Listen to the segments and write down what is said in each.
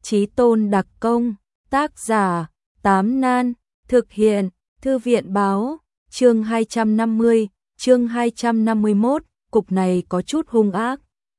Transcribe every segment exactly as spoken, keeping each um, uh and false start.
Chí tôn đặc công, tác giả, Tám Nan, thực hiện, Thư viện báo, chương hai trăm năm mươi, chương hai trăm năm mươi mốt, cục này có chút hung ác.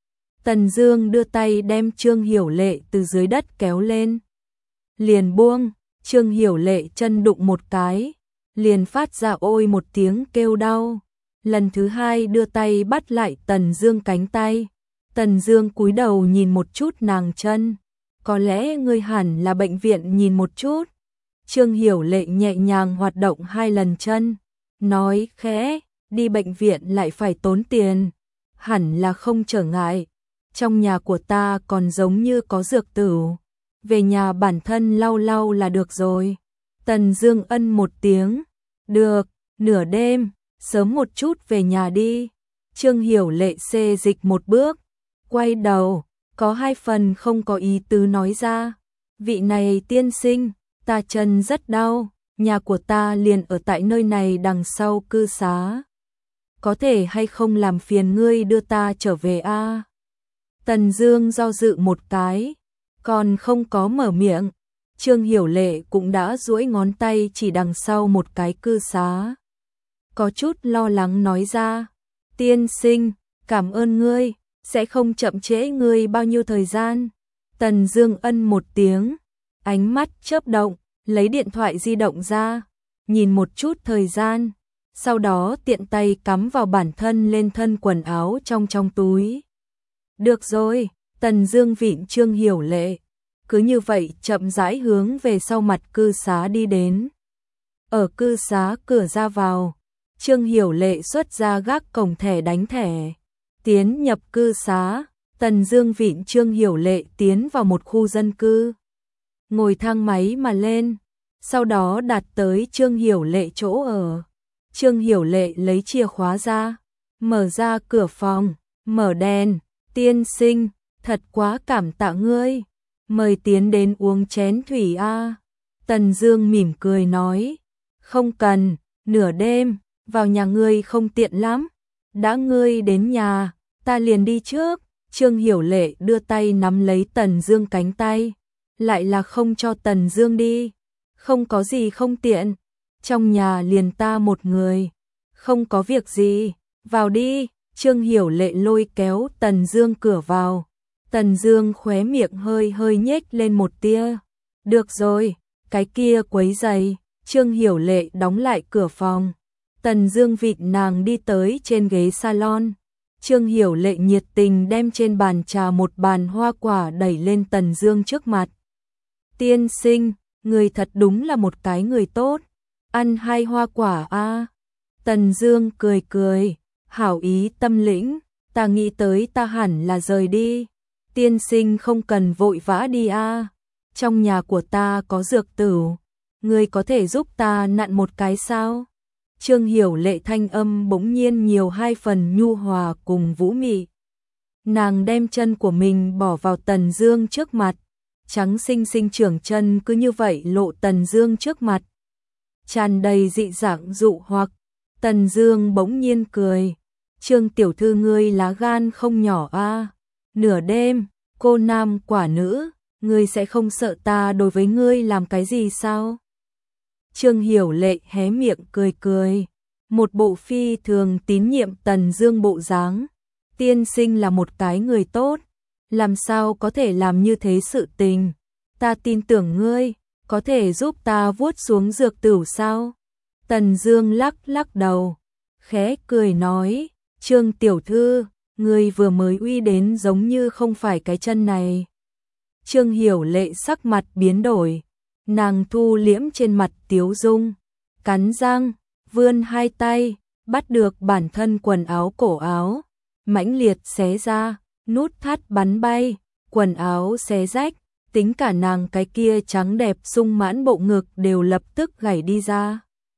Tần Dương đưa tay đem Trương Hiểu Lệ từ dưới đất kéo lên. Liền buông, Trương Hiểu Lệ chân đụng một cái, liền phát ra ôi một tiếng kêu đau. Lần thứ hai đưa tay bắt lại Tần Dương cánh tay. Tần Dương cúi đầu nhìn một chút nàng chân. Có lẽ ngươi hẳn là bệnh viện nhìn một chút. Trương Hiểu Lệ nhẹ nhàng hoạt động hai lần chân, nói khẽ, đi bệnh viện lại phải tốn tiền, hẳn là không trở ngại. Trong nhà của ta còn giống như có dược tửu, về nhà bản thân lau lau là được rồi. Tần Dương ân một tiếng, được, nửa đêm, sớm một chút về nhà đi. Trương Hiểu Lệ xê dịch một bước, quay đầu, có hai phần không có ý tứ nói ra. Vị này tiên sinh, ta chân rất đau, nhà của ta liền ở tại nơi này đằng sau cư xá. Có thể hay không làm phiền ngươi đưa ta trở về a? Tần Dương do dự một cái, còn không có mở miệng. Trương Hiểu Lệ cũng đã duỗi ngón tay chỉ đằng sau một cái cư xá. Có chút lo lắng nói ra, tiên sinh, cảm ơn ngươi, sẽ không chậm trễ ngươi bao nhiêu thời gian. Tần Dương ân một tiếng, ánh mắt chớp động, lấy điện thoại di động ra, nhìn một chút thời gian, sau đó tiện tay cắm vào bản thân lên thân quần áo trong trong túi. Được rồi, Tần Dương vịn Trương Hiểu Lệ, cứ như vậy chậm rãi hướng về sau mặt cư xá đi đến. Ở cư xá cửa ra vào, Trương Hiểu Lệ xuất ra gác cổng thẻ đánh thẻ, tiến nhập cư xá. Tần Dương vịn Trương Hiểu Lệ tiến vào một khu dân cư, ngồi thang máy mà lên, sau đó đạt tới Trương Hiểu Lệ chỗ ở. Trương Hiểu Lệ lấy chìa khóa ra, mở ra cửa phòng, mở đèn, tiên sinh, thật quá cảm tạ ngươi, mời tiến đến uống chén thủy a. Tần Dương mỉm cười nói, không cần, nửa đêm, vào nhà ngươi không tiện lắm, đã ngươi đến nhà, ta liền đi trước. Trương Hiểu Lệ đưa tay nắm lấy Tần Dương cánh tay, lại là không cho Tần Dương đi. Không có gì không tiện, trong nhà liền ta một người, không có việc gì, vào đi. Trương Hiểu Lệ lôi kéo Tần Dương cửa vào. Tần Dương khóe miệng hơi hơi nhếch lên một tia. Được rồi, cái kia quấy rầy. Trương Hiểu Lệ đóng lại cửa phòng. Tần Dương vịn nàng đi tới trên ghế salon. Trương Hiểu Lệ nhiệt tình đem trên bàn trà một bàn hoa quả đẩy lên Tần Dương trước mặt. Tiên sinh, người thật đúng là một cái người tốt, ăn hai hoa quả a. Tần Dương cười cười, hảo ý tâm lĩnh, ta nghĩ tới ta hẳn là rời đi. Tiên sinh không cần vội vã đi a, trong nhà của ta có dược tửu, ngươi có thể giúp ta nặn một cái sao? Trương Hiểu Lệ thanh âm bỗng nhiên nhiều hai phần nhu hòa cùng vũ mị. Nàng đem chân của mình bỏ vào Tần Dương trước mặt, trắng xinh xinh trưởng chân cứ như vậy lộ Tần Dương trước mặt, tràn đầy dị dạng dụ hoặc. Tần Dương bỗng nhiên cười, Trương tiểu thư ngươi lá gan không nhỏ a, nửa đêm, cô nam quả nữ, ngươi sẽ không sợ ta đối với ngươi làm cái gì sao? Trương Hiểu Lệ hé miệng cười cười, một bộ phi thường tín nhiệm Tần Dương bộ dáng. Tiên sinh là một cái người tốt, làm sao có thể làm như thế sự tình? Ta tin tưởng ngươi, có thể giúp ta vuốt xuống dược tửu sao? Tần Dương lắc lắc đầu, khẽ cười nói, Trương tiểu thư, ngươi vừa mới uy đến giống như không phải cái chân này. Trương Hiểu Lệ sắc mặt biến đổi, nàng thu liễm trên mặt tiếu dung, cắn răng, vươn hai tay, bắt được bản thân quần áo cổ áo, mãnh liệt xé ra, nút thắt bắn bay, quần áo xé rách, tính cả nàng cái kia trắng đẹp sung mãn bộ ngực đều lập tức gảy đi ra.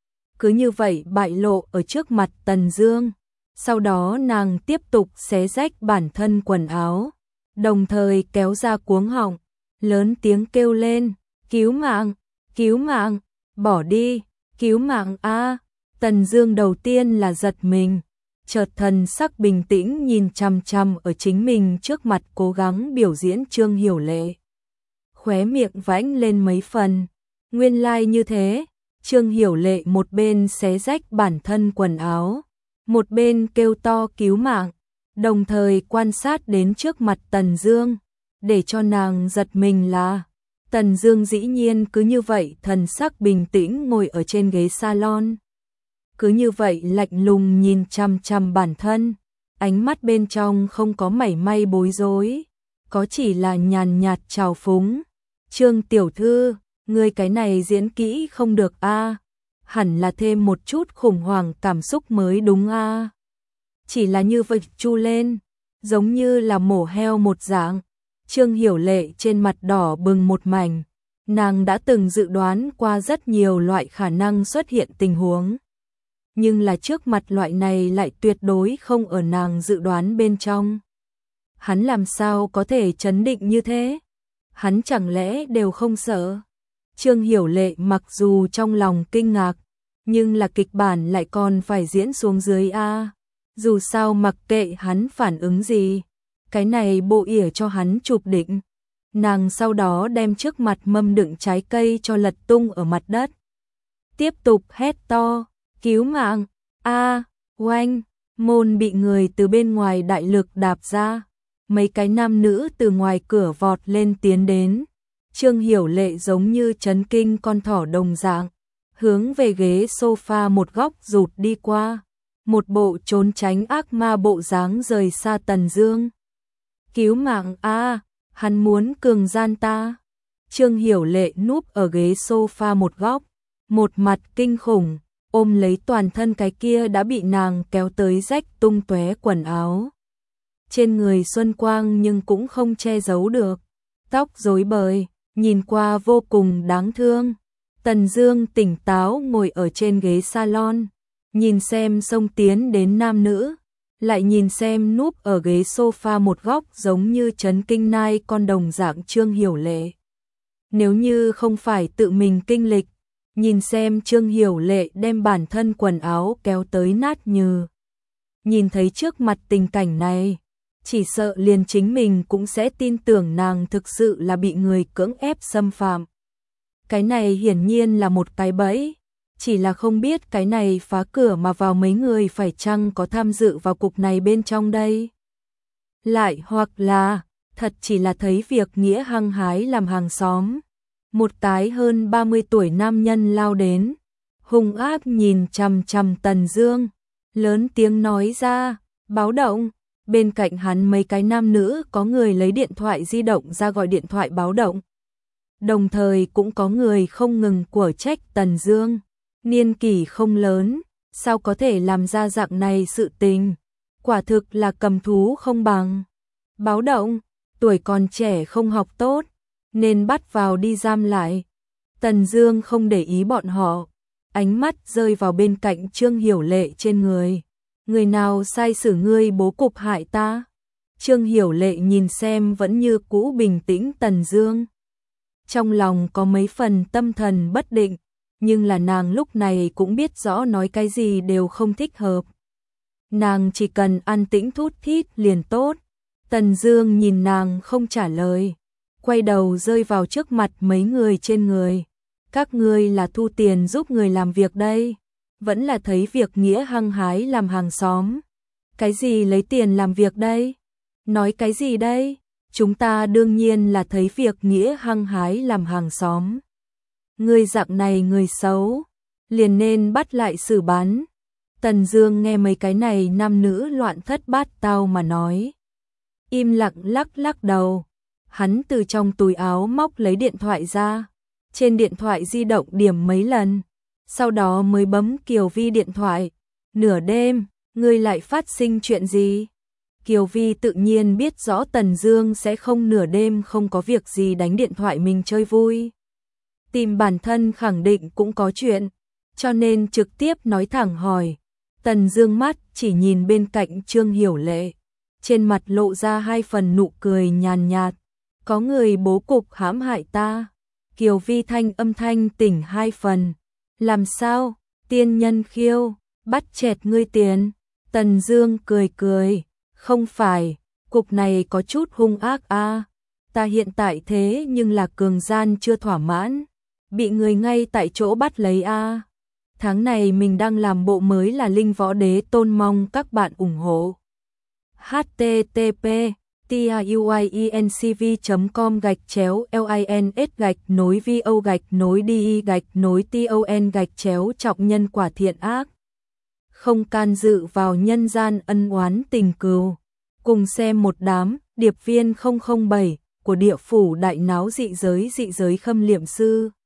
Cứ như vậy bại lộ ở trước mặt Tần Dương, sau đó nàng tiếp tục xé rách bản thân quần áo, đồng thời kéo ra cuống họng, lớn tiếng kêu lên, cứu mạng, cứu mạng, bỏ đi, cứu mạng a. Tần Dương đầu tiên là giật mình, chợt thần sắc bình tĩnh nhìn chằm chằm ở chính mình trước mặt cố gắng biểu diễn Trương Hiểu Lệ. khóe miệng vãnh lên mấy phần. Nguyên lai like như thế, Trương Hiểu Lệ một bên xé rách bản thân quần áo, một bên kêu to cứu mạng, đồng thời quan sát đến trước mặt Tần Dương, để cho nàng giật mình là Tần Dương dĩ nhiên cứ như vậy thần sắc bình tĩnh ngồi ở trên ghế salon. Cứ như vậy lạnh lùng nhìn chằm chằm bản thân, ánh mắt bên trong không có mảy may bối rối, có chỉ là nhàn nhạt trào phúng. Trương tiểu thư, ngươi cái này diễn kỹ không được a, hẳn là thêm một chút khủng hoảng cảm xúc mới đúng a. Chỉ là như vậy chu lên, giống như là mổ heo một dạng. Trương Hiểu Lệ trên mặt đỏ bừng một mảnh, nàng đã từng dự đoán qua rất nhiều loại khả năng xuất hiện tình huống. Nhưng là trước mặt loại này lại tuyệt đối không ở nàng dự đoán bên trong. Hắn làm sao có thể trấn định như thế? Hắn chẳng lẽ đều không sợ? Trương Hiểu Lệ mặc dù trong lòng kinh ngạc, nhưng là kịch bản lại còn phải diễn xuống dưới a. Dù sao mặc kệ hắn phản ứng gì, cái này bộ ỉa cho hắn chụp định. Nàng sau đó đem trước mặt mâm đựng trái cây cho lật tung ở mặt đất. Tiếp tục hét to, cứu mạng, a, oanh, môn bị người từ bên ngoài đại lực đạp ra. Mấy cái nam nữ từ ngoài cửa vọt lên tiến đến. Trương Hiểu Lệ giống như chấn kinh con thỏ đồng dạng, hướng về ghế sofa một góc rụt đi qua, một bộ trốn tránh ác ma bộ dáng rời xa Tần Dương. Cứu mạng a, hắn muốn cường gian ta. Trương Hiểu Lệ núp ở ghế sofa một góc, một mặt kinh khủng, ôm lấy toàn thân cái kia đã bị nàng kéo tới rách tung tóe quần áo. Trên người xuân quang nhưng cũng không che giấu được, tóc rối bời, nhìn qua vô cùng đáng thương. Tần Dương tỉnh táo ngồi ở trên ghế salon, nhìn xem xông tiến đến nam nữ, lại nhìn xem núp ở ghế sofa một góc giống như chấn kinh nai con đồng dạng Trương Hiểu Lệ. Nếu như không phải tự mình kinh lịch, nhìn xem Trương Hiểu Lệ đem bản thân quần áo kéo tới nát nhừ. Nhìn thấy trước mặt tình cảnh này, chỉ sợ liền chính mình cũng sẽ tin tưởng nàng thực sự là bị người cưỡng ép xâm phạm. Cái này hiển nhiên là một cái bẫy, chỉ là không biết cái này phá cửa mà vào mấy người phải chăng có tham dự vào cục này bên trong đây. Lại hoặc là, thật chỉ là thấy việc nghĩa hăng hái làm hàng xóm. Một cái hơn ba mươi tuổi nam nhân lao đến, hung ác nhìn chằm chằm Tần Dương, lớn tiếng nói ra, báo động. Bên cạnh hắn mấy cái nam nữ có người lấy điện thoại di động ra gọi điện thoại báo động. Đồng thời cũng có người không ngừng của trách Tần Dương, niên kỷ không lớn, sao có thể làm ra dạng này sự tình, quả thực là cầm thú không bằng. Báo động, tuổi còn trẻ không học tốt, nên bắt vào đi giam lại. Tần Dương không để ý bọn họ, ánh mắt rơi vào bên cạnh Trương Hiểu Lệ trên người. Người nào sai xử ngươi bố cục hại ta? Trương Hiểu Lệ nhìn xem vẫn như cũ bình tĩnh Tần Dương. Trong lòng có mấy phần tâm thần bất định, nhưng là nàng lúc này cũng biết rõ nói cái gì đều không thích hợp. Nàng chỉ cần an tĩnh thút thít liền tốt. Tần Dương nhìn nàng không trả lời, quay đầu rơi vào trước mặt mấy người trên người. Các ngươi là thu tiền giúp người làm việc đây, vẫn là thấy việc nghĩa hăng hái làm hàng xóm. Cái gì lấy tiền làm việc đây? Nói cái gì đây? Chúng ta đương nhiên là thấy việc nghĩa hăng hái làm hàng xóm. Người dạng này người xấu, liền nên bắt lại xử bắn. Tần Dương nghe mấy cái này nam nữ loạn thất bát tao mà nói, im lặng lắc lắc đầu. Hắn từ trong túi áo móc lấy điện thoại ra, trên điện thoại di động điểm mấy lần, sau đó mới bấm Kiều Vi điện thoại. Nửa đêm, ngươi lại phát sinh chuyện gì? Kiều Vi tự nhiên biết rõ Tần Dương sẽ không nửa đêm không có việc gì đánh điện thoại mình chơi vui. Tìm bản thân khẳng định cũng có chuyện, cho nên trực tiếp nói thẳng hỏi. Tần Dương mắt chỉ nhìn bên cạnh Trương Hiểu Lệ, trên mặt lộ ra hai phần nụ cười nhàn nhạt. Có người bố cục hãm hại ta. Kiều Vi thanh âm thanh tỉnh hai phần. Làm sao? Tiên nhân khiêu, bắt chẹt ngươi tiền. Tần Dương cười cười, không phải, cục này có chút hung ác a. ta hiện tại thế nhưng là cường gian chưa thỏa mãn, bị người ngay tại chỗ bắt lấy a. Tháng này mình đang làm bộ mới là Linh Võ Đế Tôn, mong các bạn ủng hộ. h t t p tiuyencv chấm com gạch chéo lins gạch nối vo gạch nối đi gạch nối ton gạch chéo trọng nhân quả thiện ác. Không can dự vào nhân gian ân oán tình cừu. Cùng xem một đám điệp viên không không bảy của địa phủ đại náo dị giới dị giới Khâm Liệm Sư.